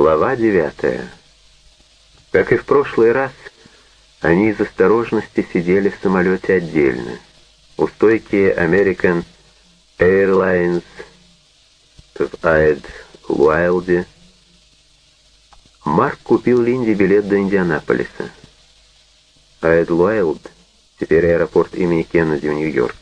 Глава 9. Как и в прошлый раз, они из осторожности сидели в самолете отдельно. У стойки American Airlines в Айд-Уайлде Марк купил Линде билет до Индианаполиса. Айд-Уайлд — теперь аэропорт имени Кеннеди в Нью-Йорке.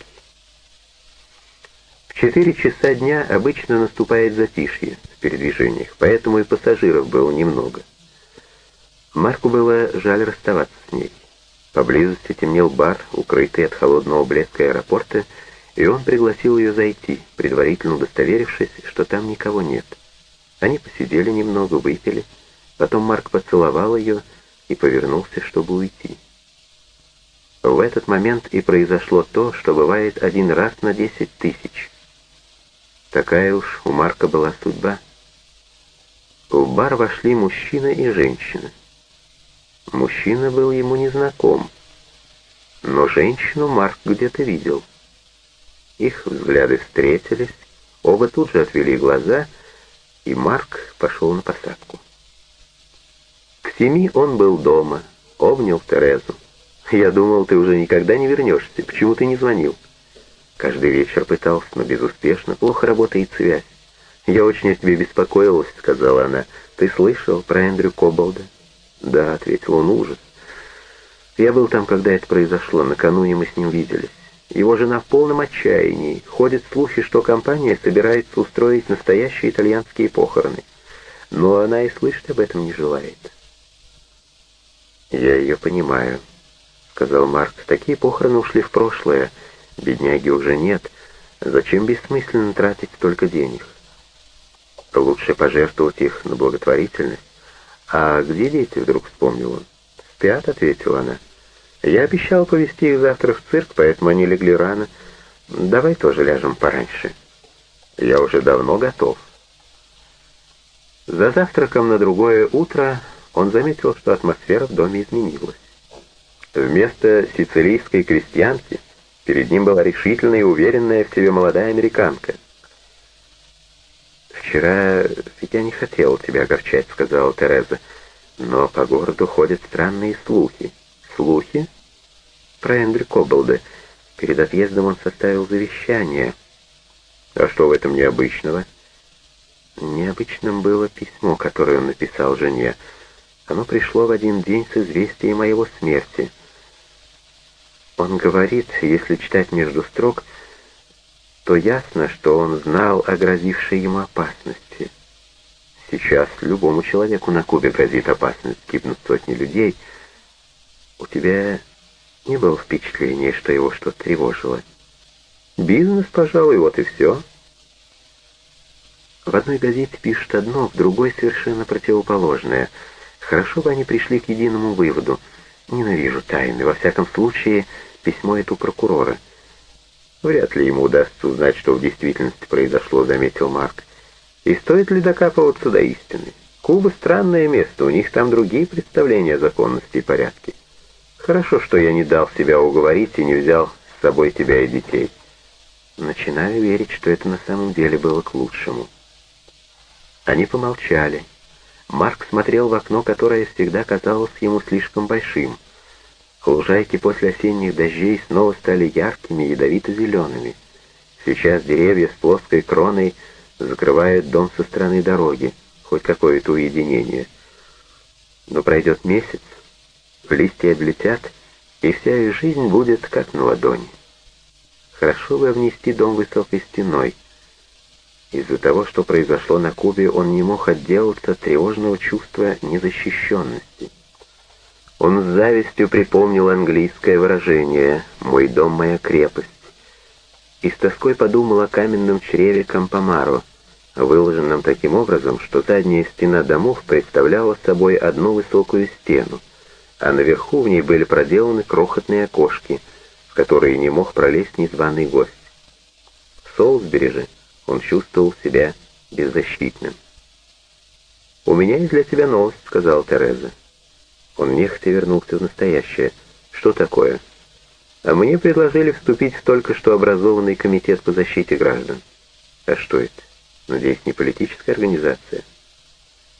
В 4 часа дня обычно наступает затишье в передвижениях, поэтому и пассажиров было немного. Марку было жаль расставаться с ней. Поблизости темнел бар, укрытый от холодного блеска аэропорта, и он пригласил ее зайти, предварительно удостоверившись, что там никого нет. Они посидели немного, выпили, потом Марк поцеловал ее и повернулся, чтобы уйти. В этот момент и произошло то, что бывает один раз на 10 тысяч. Такая уж у Марка была судьба. В бар вошли мужчина и женщина. Мужчина был ему незнаком, но женщину Марк где-то видел. Их взгляды встретились, оба тут же отвели глаза, и Марк пошел на посадку. К 7 он был дома, обнял Терезу. «Я думал, ты уже никогда не вернешься. Почему ты не звонил?» «Каждый вечер пытался, но безуспешно. Плохо работает связь». «Я очень о тебе беспокоилась», — сказала она. «Ты слышал про Эндрю Коболда?» «Да», — ответил он, — «ужас. Я был там, когда это произошло. Накануне мы с ним виделись. Его жена в полном отчаянии. Ходят слухи, что компания собирается устроить настоящие итальянские похороны. Но она и слышать об этом не желает». «Я ее понимаю», — сказал Марк. «Такие похороны ушли в прошлое. Бедняги уже нет. Зачем бессмысленно тратить столько денег? Лучше пожертвовать их на благотворительность». «А где дети?» — вдруг вспомнил он. «Спят», — ответила она. «Я обещал повезти их завтра в цирк, поэтому они легли рано. Давай тоже ляжем пораньше». «Я уже давно готов». За завтраком на другое утро он заметил, что атмосфера в доме изменилась. Вместо сицилийской крестьянки перед ним была решительная и уверенная в себе молодая американка. «Вчера я не хотел тебя огорчать», — сказала Тереза, «но по городу ходят странные слухи». «Слухи?» «Про Эндрю Коболда. Перед отъездом он составил завещание». «А что в этом необычного?» «Необычным было письмо, которое он написал жене. Оно пришло в один день с известием о его смерти. Он говорит, если читать между строк, то ясно, что он знал о грозившей ему опасности. Сейчас любому человеку на Кубе грозит опасность, гибнут сотни людей. У тебя не было впечатления, что его что-то тревожило?» «Бизнес, пожалуй, вот и все». В одной газете пишут одно, в другой совершенно противоположное. Хорошо бы они пришли к единому выводу. Ненавижу тайны, во всяком случае, письмо это у прокурора. «Вряд ли ему удастся узнать, что в действительности произошло», — заметил Марк. «И стоит ли докапываться до истины? Куба — странное место, у них там другие представления о законности и порядке. Хорошо, что я не дал себя уговорить и не взял с собой тебя и детей. Начинаю верить, что это на самом деле было к лучшему». Они помолчали. Марк смотрел в окно, которое всегда казалось ему слишком большим. Лужайки после осенних дождей снова стали яркими, ядовито-зелеными. Сейчас деревья с плоской кроной закрывают дом со стороны дороги, хоть какое-то уединение. Но пройдет месяц, листья облетят, и вся их жизнь будет как на ладони. Хорошо бы обнести дом высокой стеной. Из-за того, что произошло на Кубе, он не мог отделаться от тревожного чувства незащищенности. Он с завистью припомнил английское выражение «мой дом, моя крепость» и с тоской подумал о каменном чреве Кампомаро, выложенном таким образом, что задняя стена домов представляла собой одну высокую стену, а наверху в ней были проделаны крохотные окошки, в которые не мог пролезть незваный гость. В Солсбери же он чувствовал себя беззащитным. «У меня есть для тебя новость», — сказала Тереза. Он нехотя вернулся в настоящее. «Что такое?» «А мне предложили вступить в только что образованный комитет по защите граждан». «А что это? Надеюсь, не политическая организация?»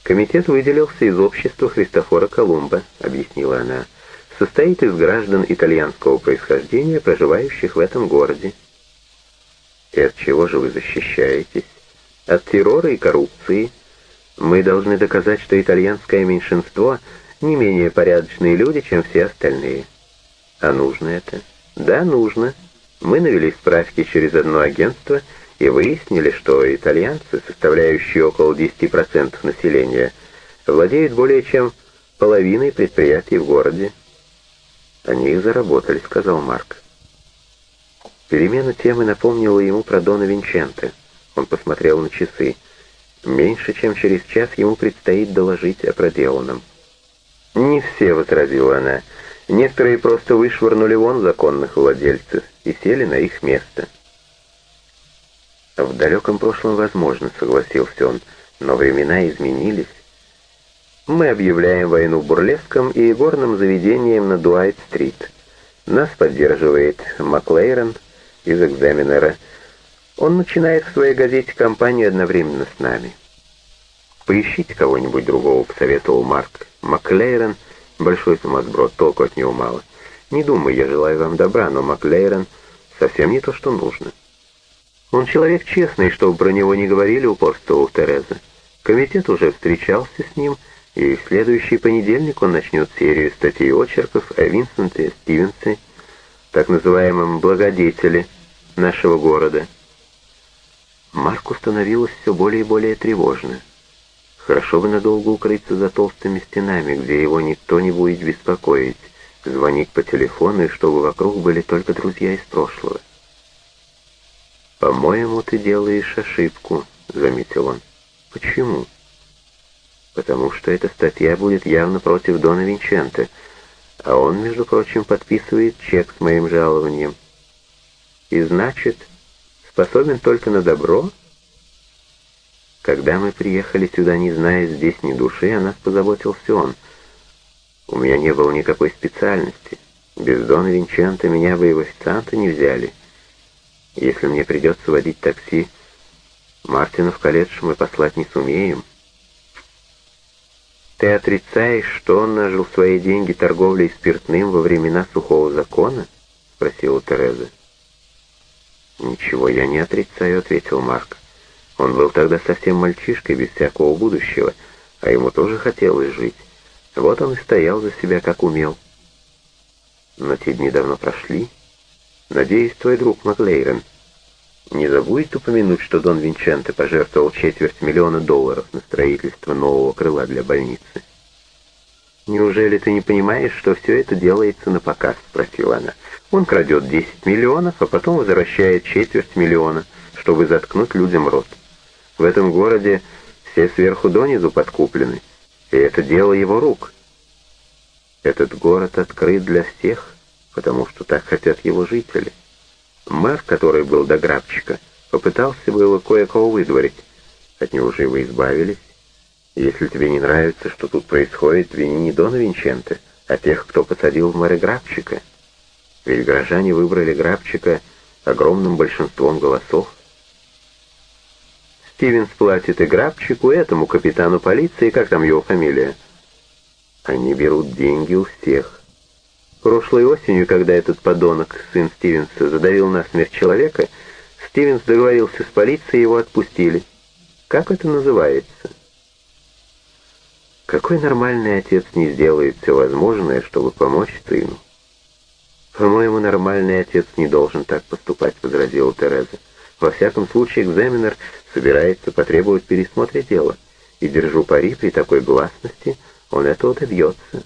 «Комитет выделился из общества Христофора Колумба», — объяснила она. «Состоит из граждан итальянского происхождения, проживающих в этом городе». «И от чего же вы защищаетесь?» «От террора и коррупции. Мы должны доказать, что итальянское меньшинство не менее порядочные люди, чем все остальные». «А нужно это?» «Да, нужно. Мы навели справки через одно агентство и выяснили, что итальянцы, составляющие около 10% населения, владеют более чем половиной предприятий в городе». «Они их заработали», — сказал Марк. Перемена темы напомнила ему про Дона Винченте. Он посмотрел на часы. Меньше чем через час ему предстоит доложить о проделанном. «Не все», — возразила она. «Некоторые просто вышвырнули вон законных владельцев и сели на их место». «В далеком прошлом возможно», — согласился он, — «но времена изменились. Мы объявляем войну бурлескам и игорным заведениям на Дуайт-стрит. Нас поддерживает Маклейрон из «Экзаменера». Он начинает в своей газете кампанию одновременно с нами. «Поищите кого-нибудь другого», — посоветовал Марк. «Маклейрон — большой сумасброд, толку от него мало. Не думаю, я желаю вам добра, но Маклейрон совсем не то, что нужно». «Он человек честный, чтобы про него не говорили», — упорствовал Тереза. «Комитет уже встречался с ним, и в следующий понедельник он начнет серию статей очерков о Винсенте Стивенсе, так называемом благодетеле нашего города». Марку становилось все более и более тревожно. Хорошо бы надолго укрыться за толстыми стенами, где его никто не будет беспокоить, звонить по телефону, и чтобы вокруг были только друзья из прошлого. «По-моему, ты делаешь ошибку», — заметил он. «Почему?» «Потому что эта статья будет явно против Дона Винченте, а он, между прочим, подписывает чек с моим жалованием. И значит, способен только на добро?» «Когда мы приехали сюда, не зная здесь ни души, о нас позаботился он. У меня не было никакой специальности. Без Дона Винченте меня бы и в официанта не взяли. Если мне придется водить такси, Мартина в колледж мы послать не сумеем». «Ты отрицаешь, что он нажил свои деньги торговлей спиртным во времена сухого закона?» — спросила Тереза. «Ничего я не отрицаю», — ответил Марк. «Он был тогда совсем мальчишкой, без всякого будущего, а ему тоже хотелось жить. Вот он и стоял за себя, как умел. Но те дни давно прошли. Надеюсь, твой друг Маклейрон не забудет упомянуть, что Дон Винченте пожертвовал $250 000 на строительство нового крыла для больницы». «Неужели ты не понимаешь, что все это делается на показ?» — спросила она. «Он крадет 10 миллионов, а потом возвращает $250 000, чтобы заткнуть людям рот. В этом городе все сверху донизу подкуплены, и это дело его рук. Этот город открыт для всех, потому что так хотят его жители. Мэр, который был до Грабчика, попытался было кое-кого выдворить. От него же вы избавились. Если тебе не нравится, что тут происходит, вини не Дона Винченте, а тех, кто посадил в мэры Грабчика. Ведь горожане выбрали Грабчика огромным большинством голосов. Стивенс платит и Грабчику, и этому капитану полиции, как там его фамилия. Они берут деньги у всех. Прошлой осенью, когда этот подонок, сын Стивенса, задавил насмерть человека, Стивенс договорился с полицией, и его отпустили. Как это называется? Какой нормальный отец не сделает все возможное, чтобы помочь сыну? «По-моему, нормальный отец не должен так поступать», — возразила Тереза. «Во всяком случае, экзаменер собирается потребовать пересмотра дела, и, держу пари, при такой гласности он этого добьется».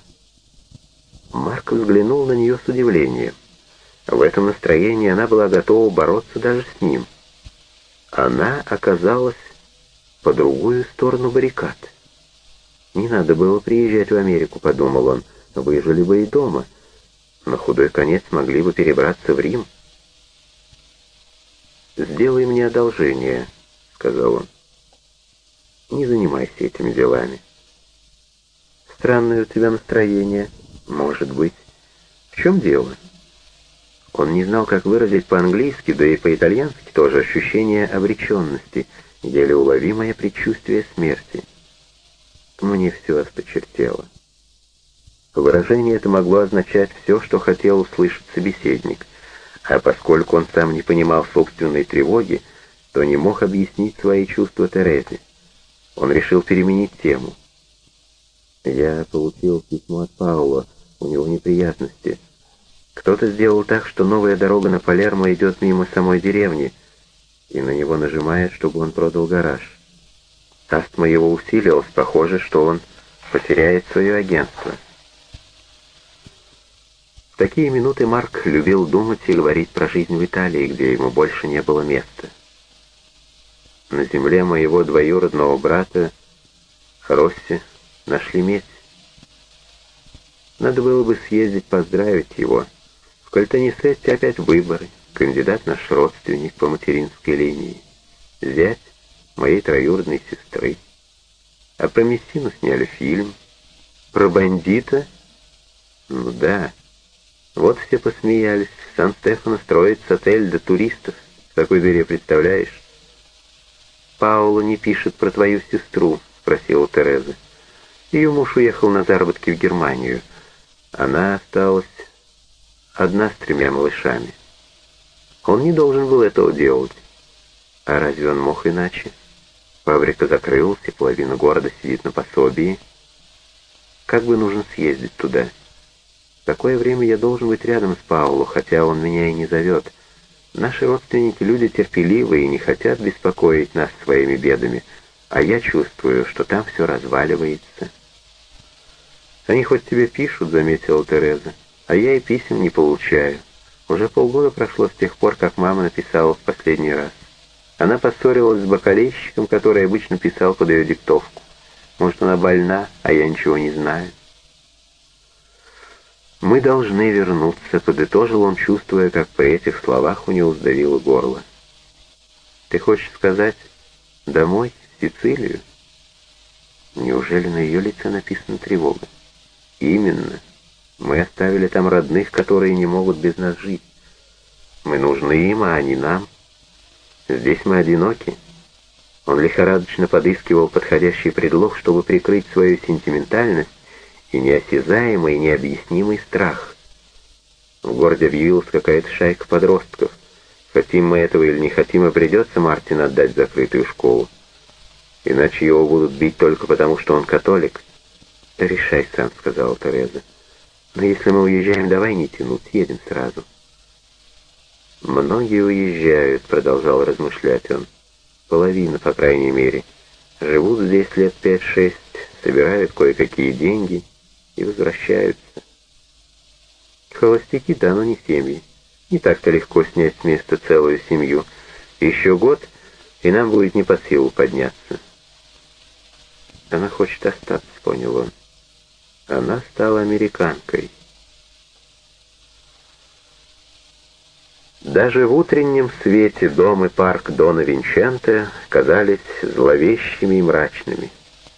Марк взглянул на нее с удивлением. В этом настроении она была готова бороться даже с ним. Она оказалась по другую сторону баррикад. «Не надо было приезжать в Америку», — подумал он, — «вы жили бы и дома. На худой конец могли бы перебраться в Рим». «Сделай мне одолжение», — сказал он. «Не занимайся этими делами». «Странное у тебя настроение». «Может быть. В чем дело?» Он не знал, как выразить по-английски, да и по-итальянски тоже ощущение обреченности, еле уловимое предчувствие смерти. Мне все осточертело. Выражение это могло означать все, что хотел услышать собеседник, а поскольку он сам не понимал собственной тревоги, то не мог объяснить свои чувства Терезе. Он решил переменить тему. «Я получил письмо от Паула, у него неприятности. Кто-то сделал так, что новая дорога на Палермо идет мимо самой деревни, и на него нажимает, чтобы он продал гараж. Астма его усилилась, похоже, что он потеряет свое агентство». В такие минуты Марк любил думать и говорить про жизнь в Италии, где ему больше не было места. На земле моего двоюродного брата Росси нашли медь. Надо было бы съездить поздравить его. В Кальтанисетте опять выборы. Кандидат наш родственник по материнской линии. Зять моей троюродной сестры. А про Мессину сняли фильм. Про бандита? Ну да. Вот все посмеялись. В Сан-Стефано строится отель для туристов. В такой дыре, представляешь? «Пауло не пишет про твою сестру?» — спросила Тереза. Ее муж уехал на заработки в Германию. Она осталась одна с 3 малышами. Он не должен был этого делать. А разве он мог иначе? Фабрика закрылась, и половина города сидит на пособии. Как бы нужно съездить туда? В такое время я должен быть рядом с Пауло, хотя он меня и не зовет. Наши родственники люди терпеливые и не хотят беспокоить нас своими бедами, а я чувствую, что там все разваливается. «Они хоть тебе пишут», — заметила Тереза, — «а я и писем не получаю. Уже полгода прошло с тех пор, как мама написала в последний раз. Она поссорилась с бакалейщиком, который обычно писал под ее диктовку. Может, она больна, а я ничего не знаю». «Мы должны вернуться», — подытожил он, чувствуя, как при этих словах у него сдавило горло. «Ты хочешь сказать, домой, в Сицилию?» Неужели на ее лице написана тревога? «Именно. Мы оставили там родных, которые не могут без нас жить. Мы нужны им, а они нам. Здесь мы одиноки». Он лихорадочно подыскивал подходящий предлог, чтобы прикрыть свою сентиментальность и неосязаемый, необъяснимый страх. В городе объявилась какая-то шайка подростков. Хотим мы этого или не хотим, и придется Мартину отдать в закрытую школу. Иначе его будут бить только потому, что он католик. «Решай сам», — сказала Тереза. «Но если мы уезжаем, давай не тянуть, едем сразу». «Многие уезжают», — продолжал размышлять он. «Половина, по крайней мере. Живут здесь лет 5-6, собирают кое-какие деньги и возвращаются. Холостяки-то, но не семьи. Не так-то легко снять с места целую семью. Еще год, и нам будет не под силу подняться». «Она хочет остаться», — понял он. Она стала американкой. Даже в утреннем свете дом и парк Дона Винченте казались зловещими и мрачными.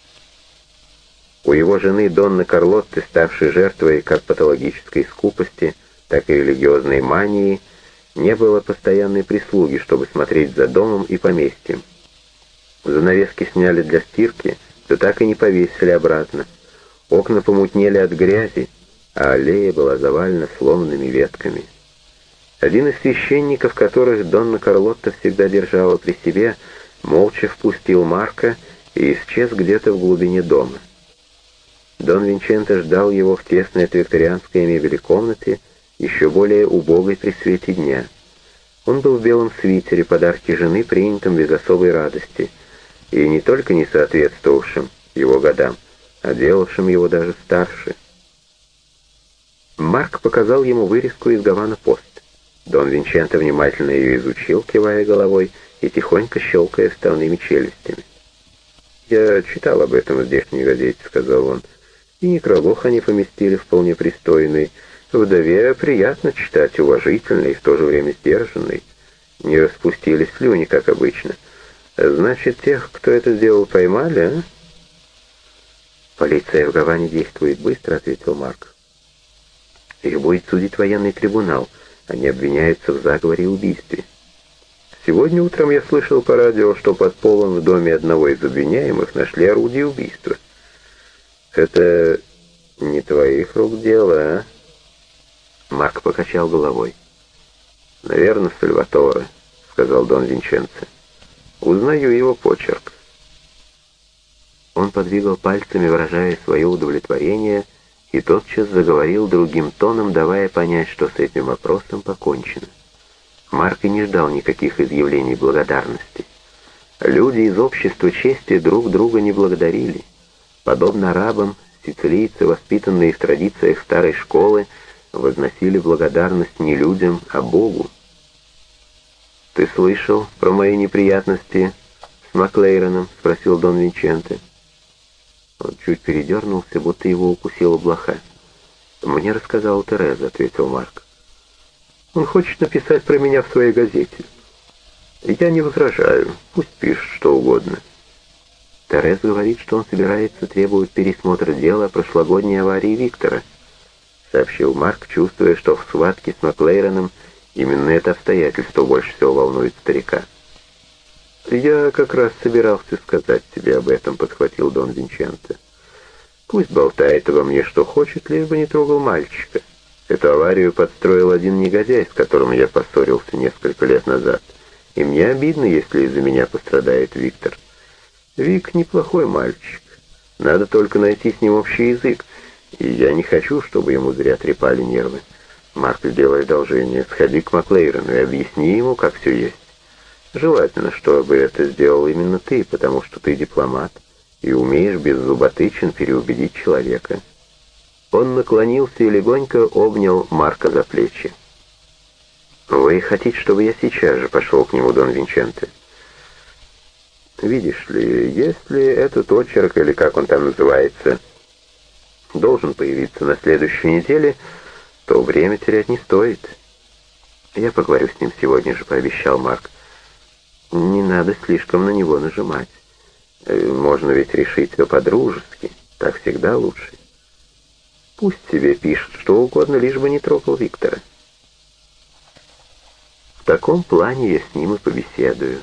У его жены Донны Карлотты, ставшей жертвой как патологической скупости, так и религиозной мании, не было постоянной прислуги, чтобы смотреть за домом и поместьем. Занавески сняли для стирки, да так и не повесили обратно. Окна помутнели от грязи, а аллея была завалена сломанными ветками. Один из священников, которых Донна Карлотта всегда держала при себе, молча впустил Марка и исчез где-то в глубине дома. Дон Винченто ждал его в тесной от викторианской мебели комнате, еще более убогой при свете дня. Он был в белом свитере, подарки жены, принятом без особой радости, и не только не соответствовавшим его годам, а делавшим его даже старше. Марк показал ему вырезку из «Гавана-Пост». Дон Винченто внимательно ее изучил, кивая головой и тихонько щелкая вставными челюстями. «Я читал об этом в здешней газете», — сказал он, — «и некролог они поместили вполне пристойный. Вдове приятно читать, уважительный и в то же время сдержанный. Не распустили слюни, как обычно. Значит, тех, кто это сделал, поймали, а?» «Полиция в Гаване действует быстро», — ответил Марк. «Их будет судить военный трибунал. Они обвиняются в заговоре и убийстве. Сегодня утром я слышал по радио, что под полом в доме одного из обвиняемых нашли орудие убийства. «Это не твоих рук дело, а?» Марк покачал головой. «Наверное, Сальваторе», — сказал Дон Винченцо. «Узнаю его почерк». Он подвигал пальцами, выражая свое удовлетворение, и тотчас заговорил другим тоном, давая понять, что с этим вопросом покончено. Марк и не ждал никаких изъявлений благодарности. Люди из общества чести друг друга не благодарили. Подобно арабам, сицилийцы, воспитанные в традициях старой школы, возносили благодарность не людям, а Богу. «Ты слышал про мои неприятности с Маклейроном?» — спросил Дон Винченте. Он чуть передернулся, будто его укусила блоха. «Мне рассказала Тереза», — ответил Марк. «Он хочет написать про меня в своей газете. Я не возражаю, пусть пишет что угодно». Тереза говорит, что он собирается требовать пересмотра дела о прошлогодней аварии Виктора, — сообщил Марк, чувствуя, что в схватке с Маклейроном именно это обстоятельство больше всего волнует старика. «Я как раз собирался сказать тебе об этом», — подхватил Дон Винченто. «Пусть болтает обо мне что хочет, лишь бы не трогал мальчика. Эту аварию подстроил один негодяй, с которым я поссорился несколько лет назад, и мне обидно, если из-за меня пострадает Виктор. Вик неплохой мальчик, надо только найти с ним общий язык, и я не хочу, чтобы ему зря трепали нервы. Марк, сделай одолжение, сходи к Маклейрону и объясни ему, как все есть. Желательно, чтобы это сделал именно ты, потому что ты дипломат и умеешь без зуботычин переубедить человека». Он наклонился и легонько обнял Марка за плечи. «Вы хотите, чтобы я сейчас же пошел к нему, Дон Винченте?» «Видишь ли, если этот очерк, или как он там называется, должен появиться на следующей неделе, то время терять не стоит». «Я поговорю с ним сегодня же», — пообещал Марк. «Не надо слишком на него нажимать. Можно ведь решить все по-дружески, так всегда лучше. Пусть себе пишет что угодно, лишь бы не трогал Виктора. В таком плане я с ним и побеседую».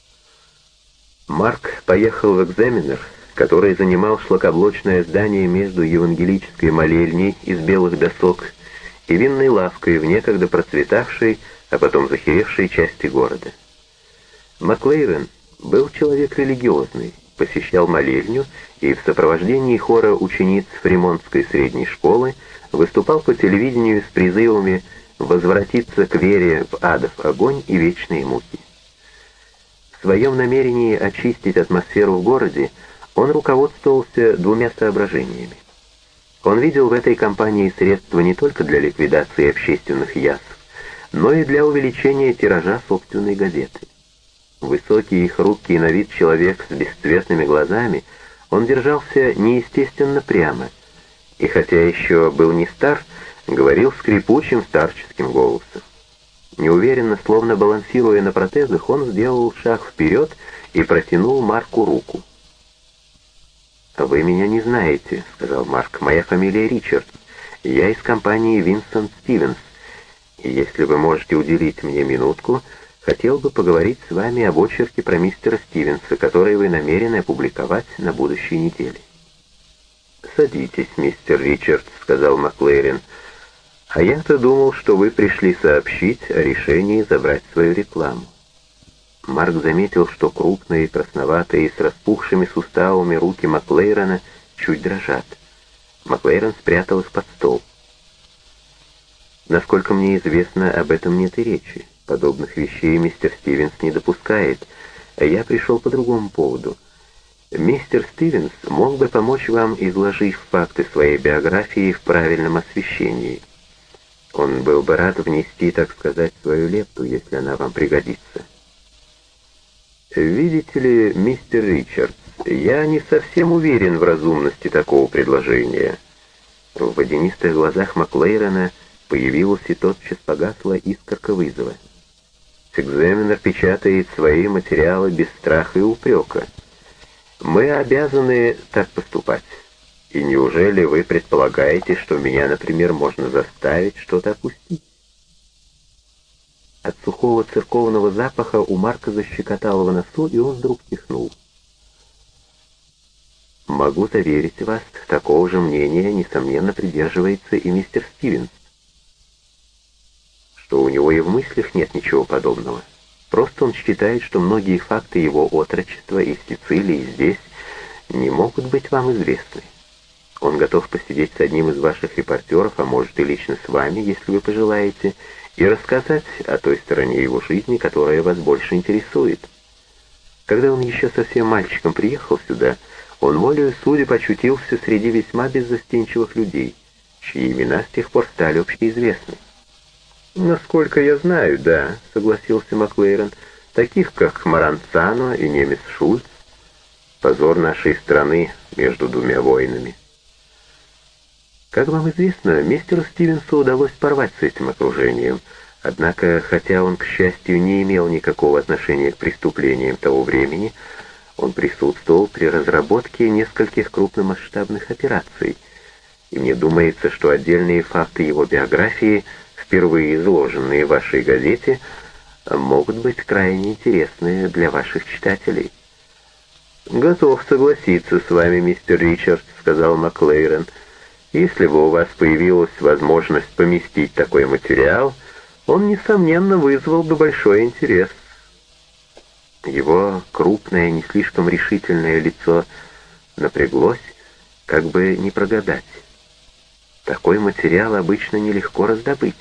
Марк поехал в экзаменер, который занимал шлакоблочное здание между евангелической молельней из белых досок и винной лавкой в некогда процветавшей, а потом захеревшей части города. Маклейрон был человек религиозный, посещал молельню и в сопровождении хора учениц Фримонтской средней школы выступал по телевидению с призывами возвратиться к вере в адов огонь и вечные муки. В своем намерении очистить атмосферу в городе он руководствовался двумя соображениями. Он видел в этой кампании средства не только для ликвидации общественных язв, но и для увеличения тиража собственной газеты. Высокий и хрупкий на вид человек с бесцветными глазами, он держался неестественно прямо, и хотя еще был не стар, говорил скрипучим старческим голосом. Неуверенно, словно балансируя на протезах, он сделал шаг вперед и протянул Марку руку. «Вы меня не знаете», — сказал Марк. «Моя фамилия Ричардс. Я из компании Винсент Стивенс. И если вы можете уделить мне минутку, хотел бы поговорить с вами об очерке про мистера Стивенса, который вы намерены опубликовать на будущей неделе». «Садитесь, мистер Ричардс», — сказал Маклейрон. «А я-то думал, что вы пришли сообщить о решении забрать свою рекламу». Марк заметил, что крупные, красноватые, с распухшими суставами руки Маклейрона чуть дрожат. Маклейрон спрятал их под стол. «Насколько мне известно, об этом нет и речи. Подобных вещей мистер Стивенс не допускает. Я пришел по другому поводу. Мистер Стивенс мог бы помочь вам, изложив факты своей биографии в правильном освещении. Он был бы рад внести, так сказать, свою лепту, если она вам пригодится». «Видите ли, мистер Ричардс, я не совсем уверен в разумности такого предложения». В водянистых глазах Маклейрона появилась и тотчас погасла искорка вызова. «Экзаменер печатает свои материалы без страха и упрека. Мы обязаны так поступать. И неужели вы предполагаете, что меня, например, можно заставить что-то опустить?» От сухого церковного запаха у Марка защекотало в носу, и он вдруг чихнул. Могу заверить вас, такого же мнения, несомненно, придерживается и мистер Стивенс, что у него и в мыслях нет ничего подобного. Просто он считает, что многие факты его отрочества и в Сицилии, и здесь не могут быть вам известны. Он готов посидеть с одним из ваших репортеров, а может и лично с вами, если вы пожелаете, и рассказать о той стороне его жизни, которая вас больше интересует. Когда он еще совсем мальчиком приехал сюда, он волею судеб очутился среди весьма беззастенчивых людей, чьи имена с тех пор стали общеизвестны. «Насколько я знаю, да», — согласился Маклейрон, — «таких, как Маранцано и немец Шульц. Позор нашей страны между двумя войнами». Как вам известно, мистеру Стивенсу удалось порвать с этим окружением, однако, хотя он, к счастью, не имел никакого отношения к преступлениям того времени, он присутствовал при разработке нескольких крупномасштабных операций, и мне думается, что отдельные факты его биографии, впервые изложенные в вашей газете, могут быть крайне интересны для ваших читателей. «Готов согласиться с вами, мистер Ричардс», — сказал Маклейрон. «Если бы у вас появилась возможность поместить такой материал, он, несомненно, вызвал бы большой интерес». Его крупное, не слишком решительное лицо напряглось, как бы не прогадать. Такой материал обычно нелегко раздобыть.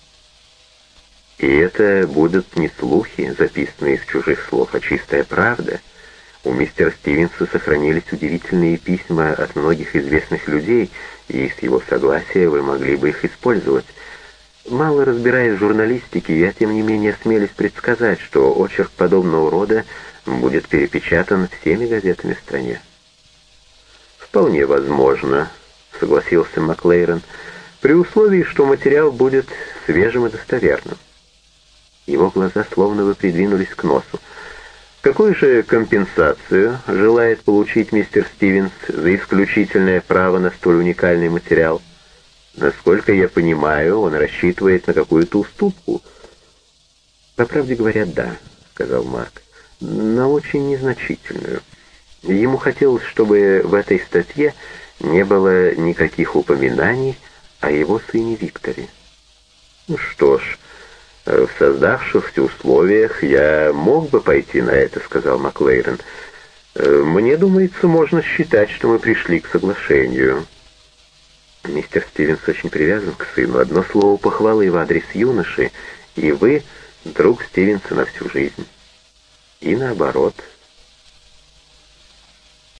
И это будут не слухи, записанные из чужих слов, а чистая правда. У мистера Стивенса сохранились удивительные письма от многих известных людей, и с его согласия вы могли бы их использовать. Мало разбираясь в журналистике, я, тем не менее, смелюсь предсказать, что очерк подобного рода будет перепечатан всеми газетами в стране. «Вполне возможно», — согласился Маклейрон, «при условии, что материал будет свежим и достоверным». Его глаза словно бы придвинулись к носу. «Какую же компенсацию желает получить мистер Стивенс за исключительное право на столь уникальный материал? Насколько я понимаю, он рассчитывает на какую-то уступку». «По правде говоря, да», — сказал Марк, — «на очень незначительную. Ему хотелось, чтобы в этой статье не было никаких упоминаний о его сыне Викторе». «Ну что ж, в создавшихся условиях я мог бы пойти на это», — сказал Маклейрон. «Мне думается, можно считать, что мы пришли к соглашению». Мистер Стивенс очень привязан к сыну. Одно слово похвалы в адрес юноши, и вы друг Стивенса на всю жизнь. И наоборот.